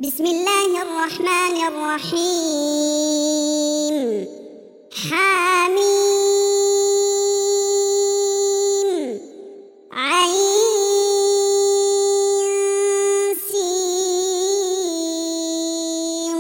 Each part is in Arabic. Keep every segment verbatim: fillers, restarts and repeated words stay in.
بسم الله الرحمن الرحيم. حميم عين سين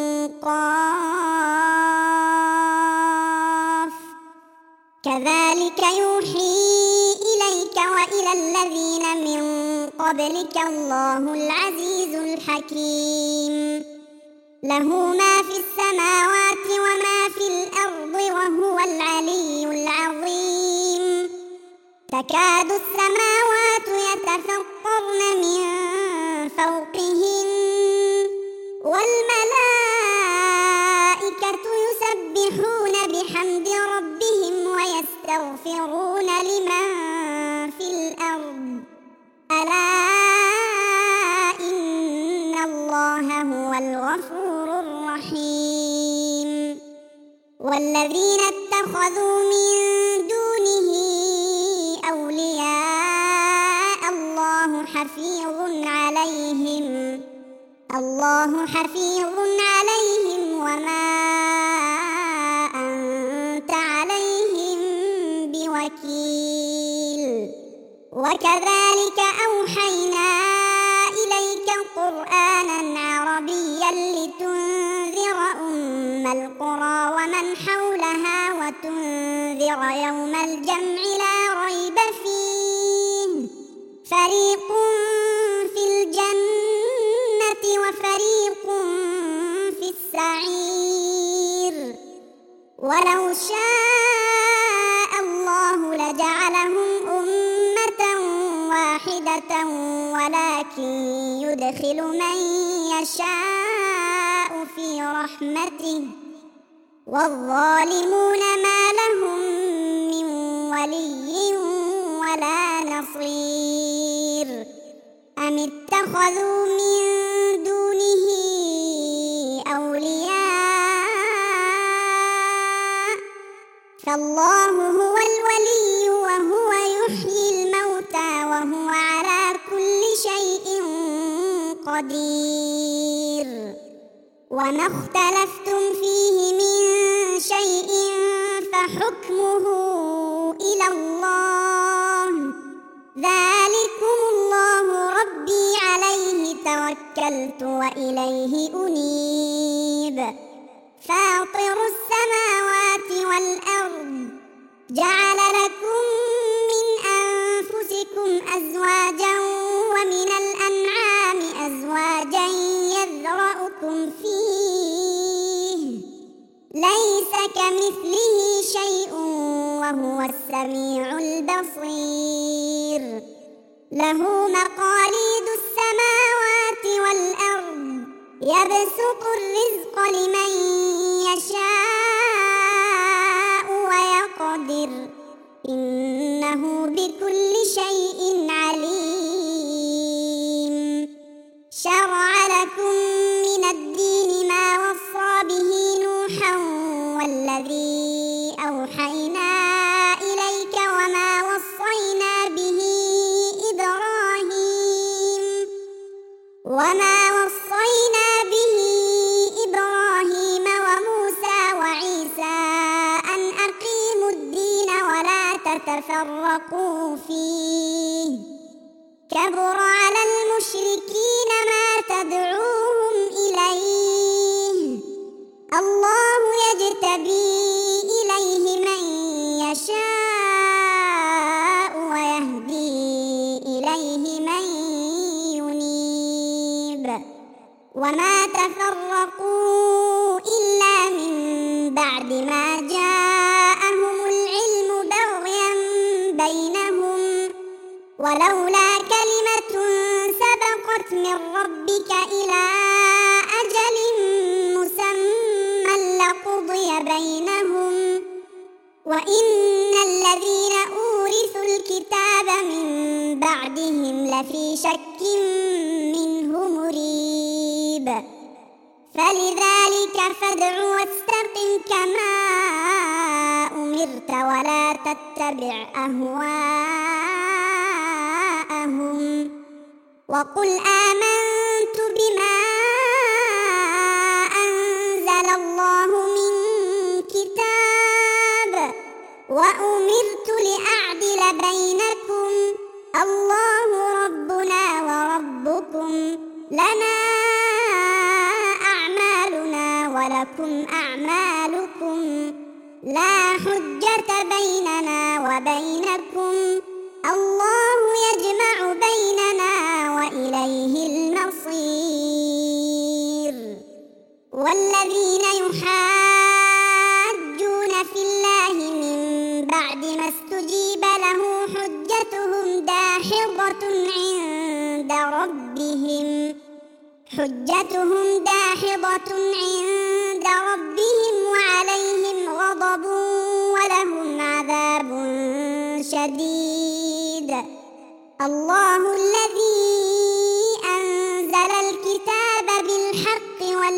قاف كذلك يوحي إليك وإلى الذين من قبلك الله العزيز الحكيم. له ما في السماوات وما في الأرض وهو العلي العظيم. تكاد السماوات يتفطرن من فوقهن والملائكة يسبحون بحمد ربهم ويستغفرون لمن في الأرض ألا إن الله هو الغفور الرحيم. والذين اتخذوا من دونه أولياء الله حفيظ عليهم الله حفيظ عليهم وما أنت عليهم بوكيل. وكذلك أوحينا إليك قرآنا عربيا لتنذر أم القرى ومن حولها وتنذر يوم الجمع لا ريب فيه فريق في الجنة وفريق في السعير. ولو شاء الله لجعلهم أمة واحدة ولكن يدخل من يشاء في رحمته والظالمون ما لهم من ولي ولا نصير. أم اتخذوا من دونه أولياء فالله هو الولي وهو يحيي الموتى وهو على كل شيء قدير. وما اختلفتم فيه من شيء فحكمه إلى الله ذلكم الله ربي عليه توكلت وإليه أنيب. فاطر السماوات والأرض جعل لكم من أنفسكم أزواجا ومن الأنعام أزواجا يذرأكم فيه ليس كمثله شيء وهو السميع البصير. له مقاليد السماوات والأرض يبسط الرزق لمن يشاء ويقدر إنه بكل شيء عليم. شرع لكم من الدين ما وصى به نوحا والذي أوحينا إليك وما وصينا به إبراهيم وما وصينا به إبراهيم وموسى وعيسى أن أقيموا الدين ولا تتفرقوا فيه كبر على المشركين ما تدعوهم إليه الله يجتبي إليه من يشاء ويهدي إليه من ينيب. وما تفرقوا إلا من بعد ما جاءهم العلم بغيا بينهم ولولا كلمة سبقت من ربك إلى أجل مسمى لقضي بينهم وإن الذين أورثوا الكتاب من بعدهم لفي شك منه مريب. فلذلك فادع واستقم كما أمرت ولا تتبع أهواءهم وقل آمنت بما لنا أعمالنا ولكم أعمالكم لا حجة بيننا وبينكم الله يجمع بيننا وإليه المصير والذين يحاجون في الله من بعد ما استجيب له حجتهم داحضة عند ربهم حجتهم داحضة عند ربهم وعليهم غضب ولهم عذاب شديد الله الذي أنزل الكتاب بالحق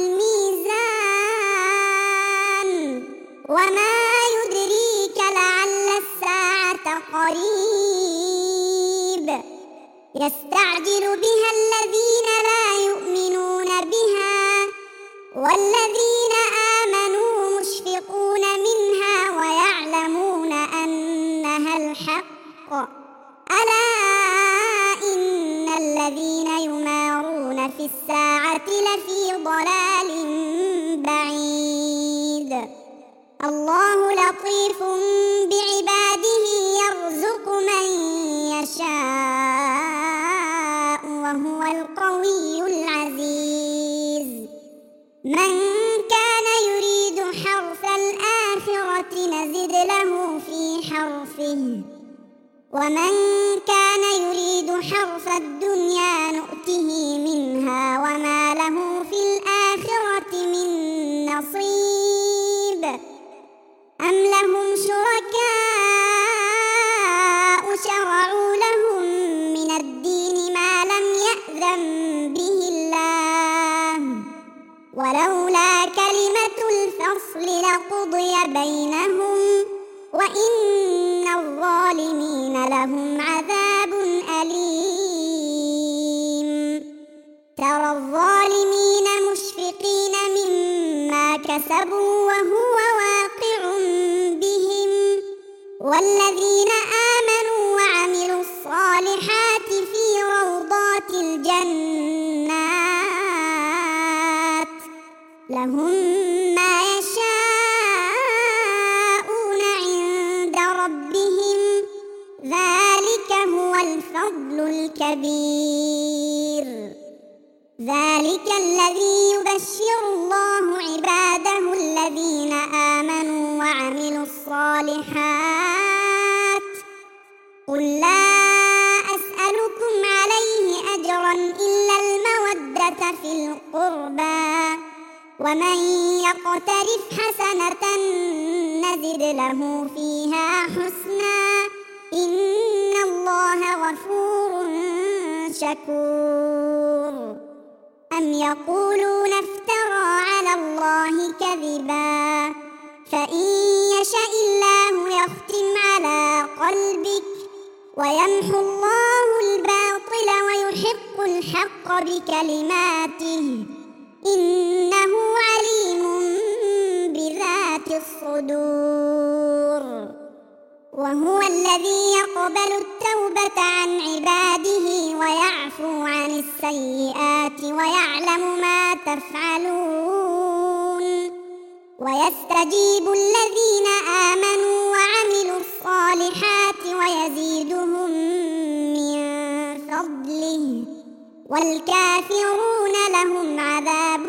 والميزان وما يدريك لعل الساعة قريب يستعجل بها الذين لا يؤمنون بها والذين آمنوا مشفقون منها ويعلمون أنها الحق ألا إن الذين يمارون في الساعة لفي ضلال بعيد الله لطيف بعباده يرزق من يشاء وهو القوي العزيز من كان يريد حرث الآخرة نزد له في حرثه ومن كان يريد حرث الدنيا نؤته منها وما له في الآخرة من نصيب أم لهم شركاء شرعوا لهم من الدين ما لم يأذن به الله ولولا كلمة الفصل لقضي بينهم وإن الظالمين لهم عذاب أليم ترى الظالمين مشفقين مما كسبوا وهو واقع بهم والذين آمنوا وعملوا الصالحات في روضات الجنات لهم ما يشاءون عند ربهم ذلك هو الفضل الكبير ذلك الذي يبشر الله عباده الذين آمنوا وعملوا الصالحات قل لا أسألكم عليه أجرا إلا المودة في القربى ومن يقترف حسنة نزد له فيها حسنا إن الله غفور شكور أم يقولون افترى على الله كذبا فإن يشأ الله يختم على قلبك ويمحو الله الباطل ويحق الحق بكلماته إنه عليم بذات الصدور وهو الذي يقبل التوبة عن عباده ويعفو عن السيئات ويعلم ما تفعلون ويستجيب الذين آمنوا وعملوا الصالحات ويزيدهم من فضله والكافرون لهم عذاب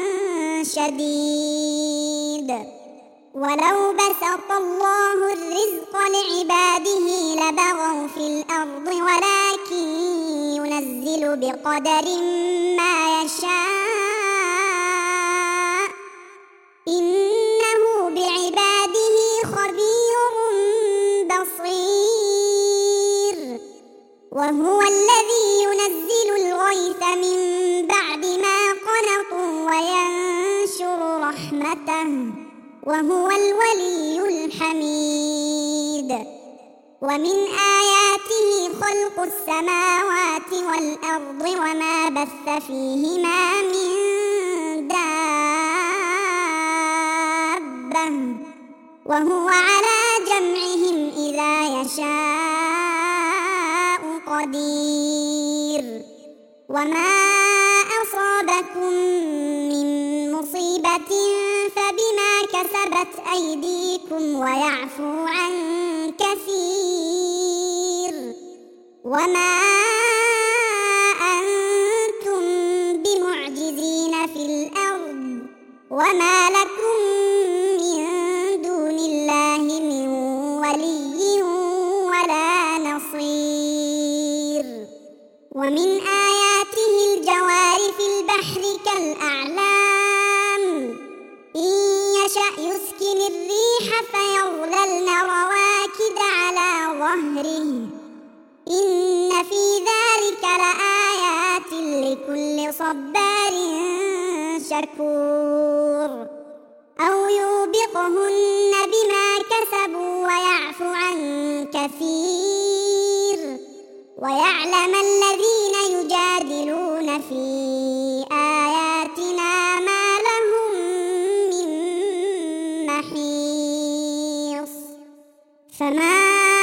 شديد ولو بسط الله الرزق لعباده لبغوا في الأرض ولكن ينزل بقدر ما يشاء إنه بعباده خبير بصير وهو الذي ينزل الغيث من بعد ما قنطوا وينشر رحمته وهو الولي الحميد ومن آياته خلق السماوات والأرض وما بث فيهما من دابة وهو على جمعهم إذا يشاء قدير وما أصابتكم من مصيبة فبما كسبت أيديكم ويعفو عن كثير وما أنتم بمعجزين في الأرض وما لكم من دون الله من ولي ولا نصير. ومن آياته الجوار في البحر كالأعلام إن يشأ يسكن الريح فيظللن رواكد على ظهره إن في ذلك لآيات لكل صبار شكور. أو يوبقهن بما كسبوا ويعفو عن كثير ويعلم الذين يجادلون في آياتنا ما لهم من محيص. فما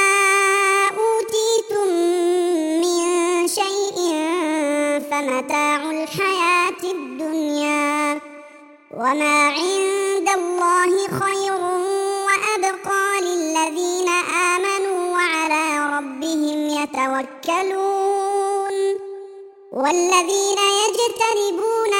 أوتيتم من شيء فمتاع الحياة الدنيا وما عند الله خير وأبقى للذين آمنوا وعلى ربهم يتوكلون. والذين يجتنبون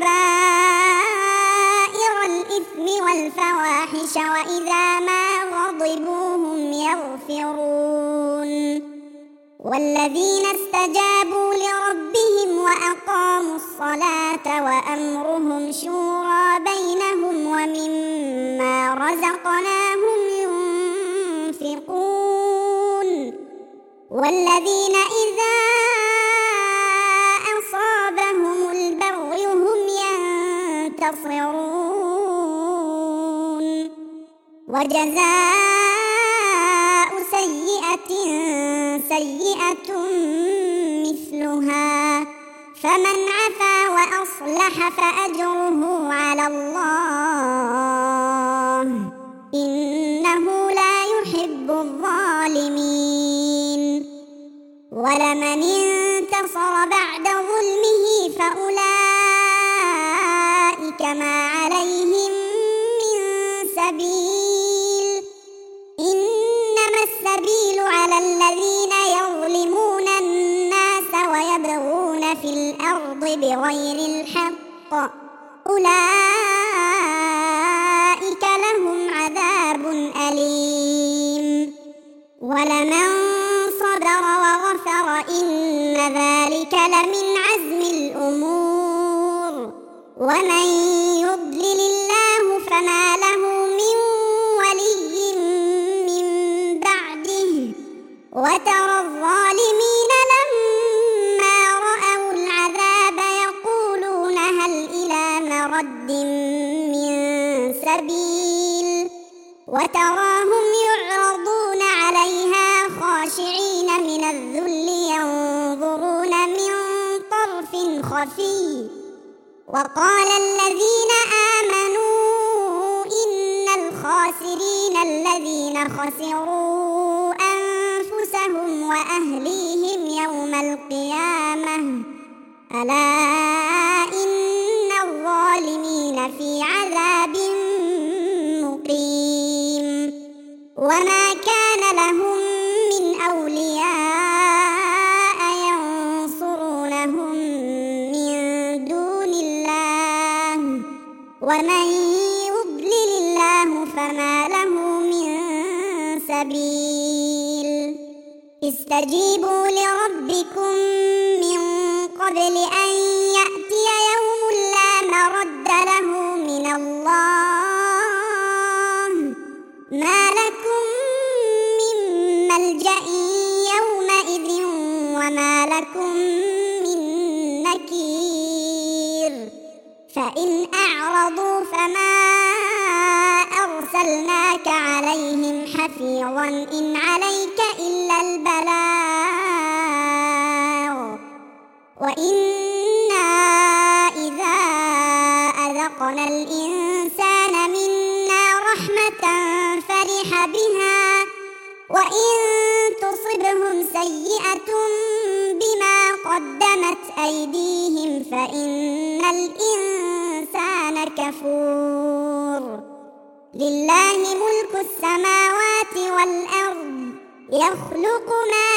كبائر الإثم والفواحش وإذا ما غضبوا هم يغفرون. والذين استجابوا لربهم وأقاموا الصلاة وأمرهم شورى بينهم ومما رزقناهم ينفقون. والذين إذا أصابهم البغي هم ينتصرون. وجزاء سيئة سيئة مثلها فمن عفا وأصلح فأجره على الله إنه لا يحب الظالمين. ولمن انتصر بعد ظلمه فأولئك ما عليهم من سبيل إنما السبيل على الذين يظلمون الناس ويبغون في الأرض بغير الحق أولئك لهم عذاب أليم. ولمن صبر وغفر إن ذلك لمن عزم الأمور. ومن يضلل الله فما له من ولي من بعده وترى الظالمين لما رأوا العذاب يقولون هل إلى مرد من سبيل وتراهم يعرضون عليها خاشعين من الذل ينظرون من طرف خفي. وقال الذين آمنوا إن الخاسرين الذين خسروا أنفسهم وأهليهم يوم القيامة ألا إن الظالمين في عذاب مقيم. وما كان لهم من أولياء ينصرونهم من دون الله ومن يضلل الله فما له من سبيل. استجيبوا لربكم من قبل أن يأتي يوم لا مرد له من الله ما لكم من ملجأ يومئذ وما لكم من نكير. فإن أعرضوا فما أرسلناك عليهم حفيظا إن عليك إلا البلاغ وإنا إذا أذقنا الإنسان منا رحمة فرح بها وإن تصبهم سيئة بما قدمت أيديهم فإن الإنسان كفور لله ملك السماوات والأرض يخلق ما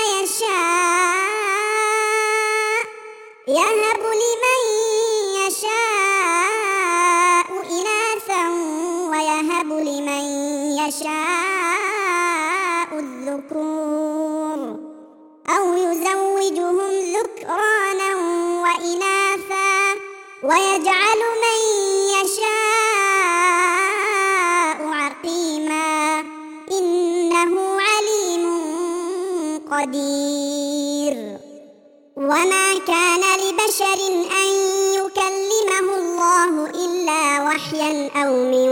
يشاء يهب لمن يشاء إناثا ويهب لمن يشاء الذكور أو يزوجهم ذكرانا وإناثا ويجعل من يشاء عقيما إنه عليم قدير وما كان لبشر أن يكلمه الله إلا وحيا أو من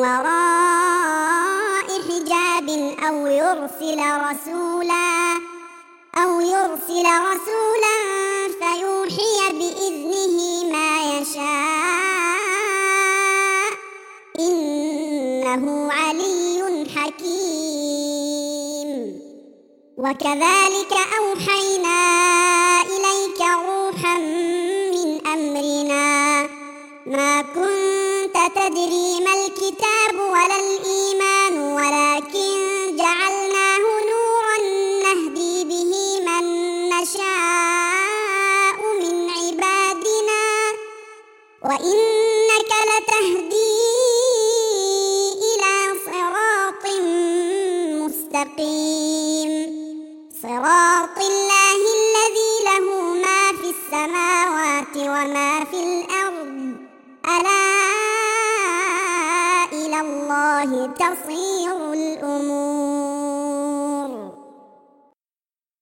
وراء حجاب أو يرسل رسولا أو يرسل رسولا فيوحي بإذنه ما يشاء إنه علي حكيم وكذلك أوحينا إليك روحا من أمرنا ما كنت تدري ما الكتاب ولا الإيمان ولكن جعلناه نورا نهدي به من نشاء من عبادنا وإنك لتهدي إلى صراط مستقيم صراط الله الذي له ما في السماوات وما في الأرض ألا إلى الله تصير الأمور.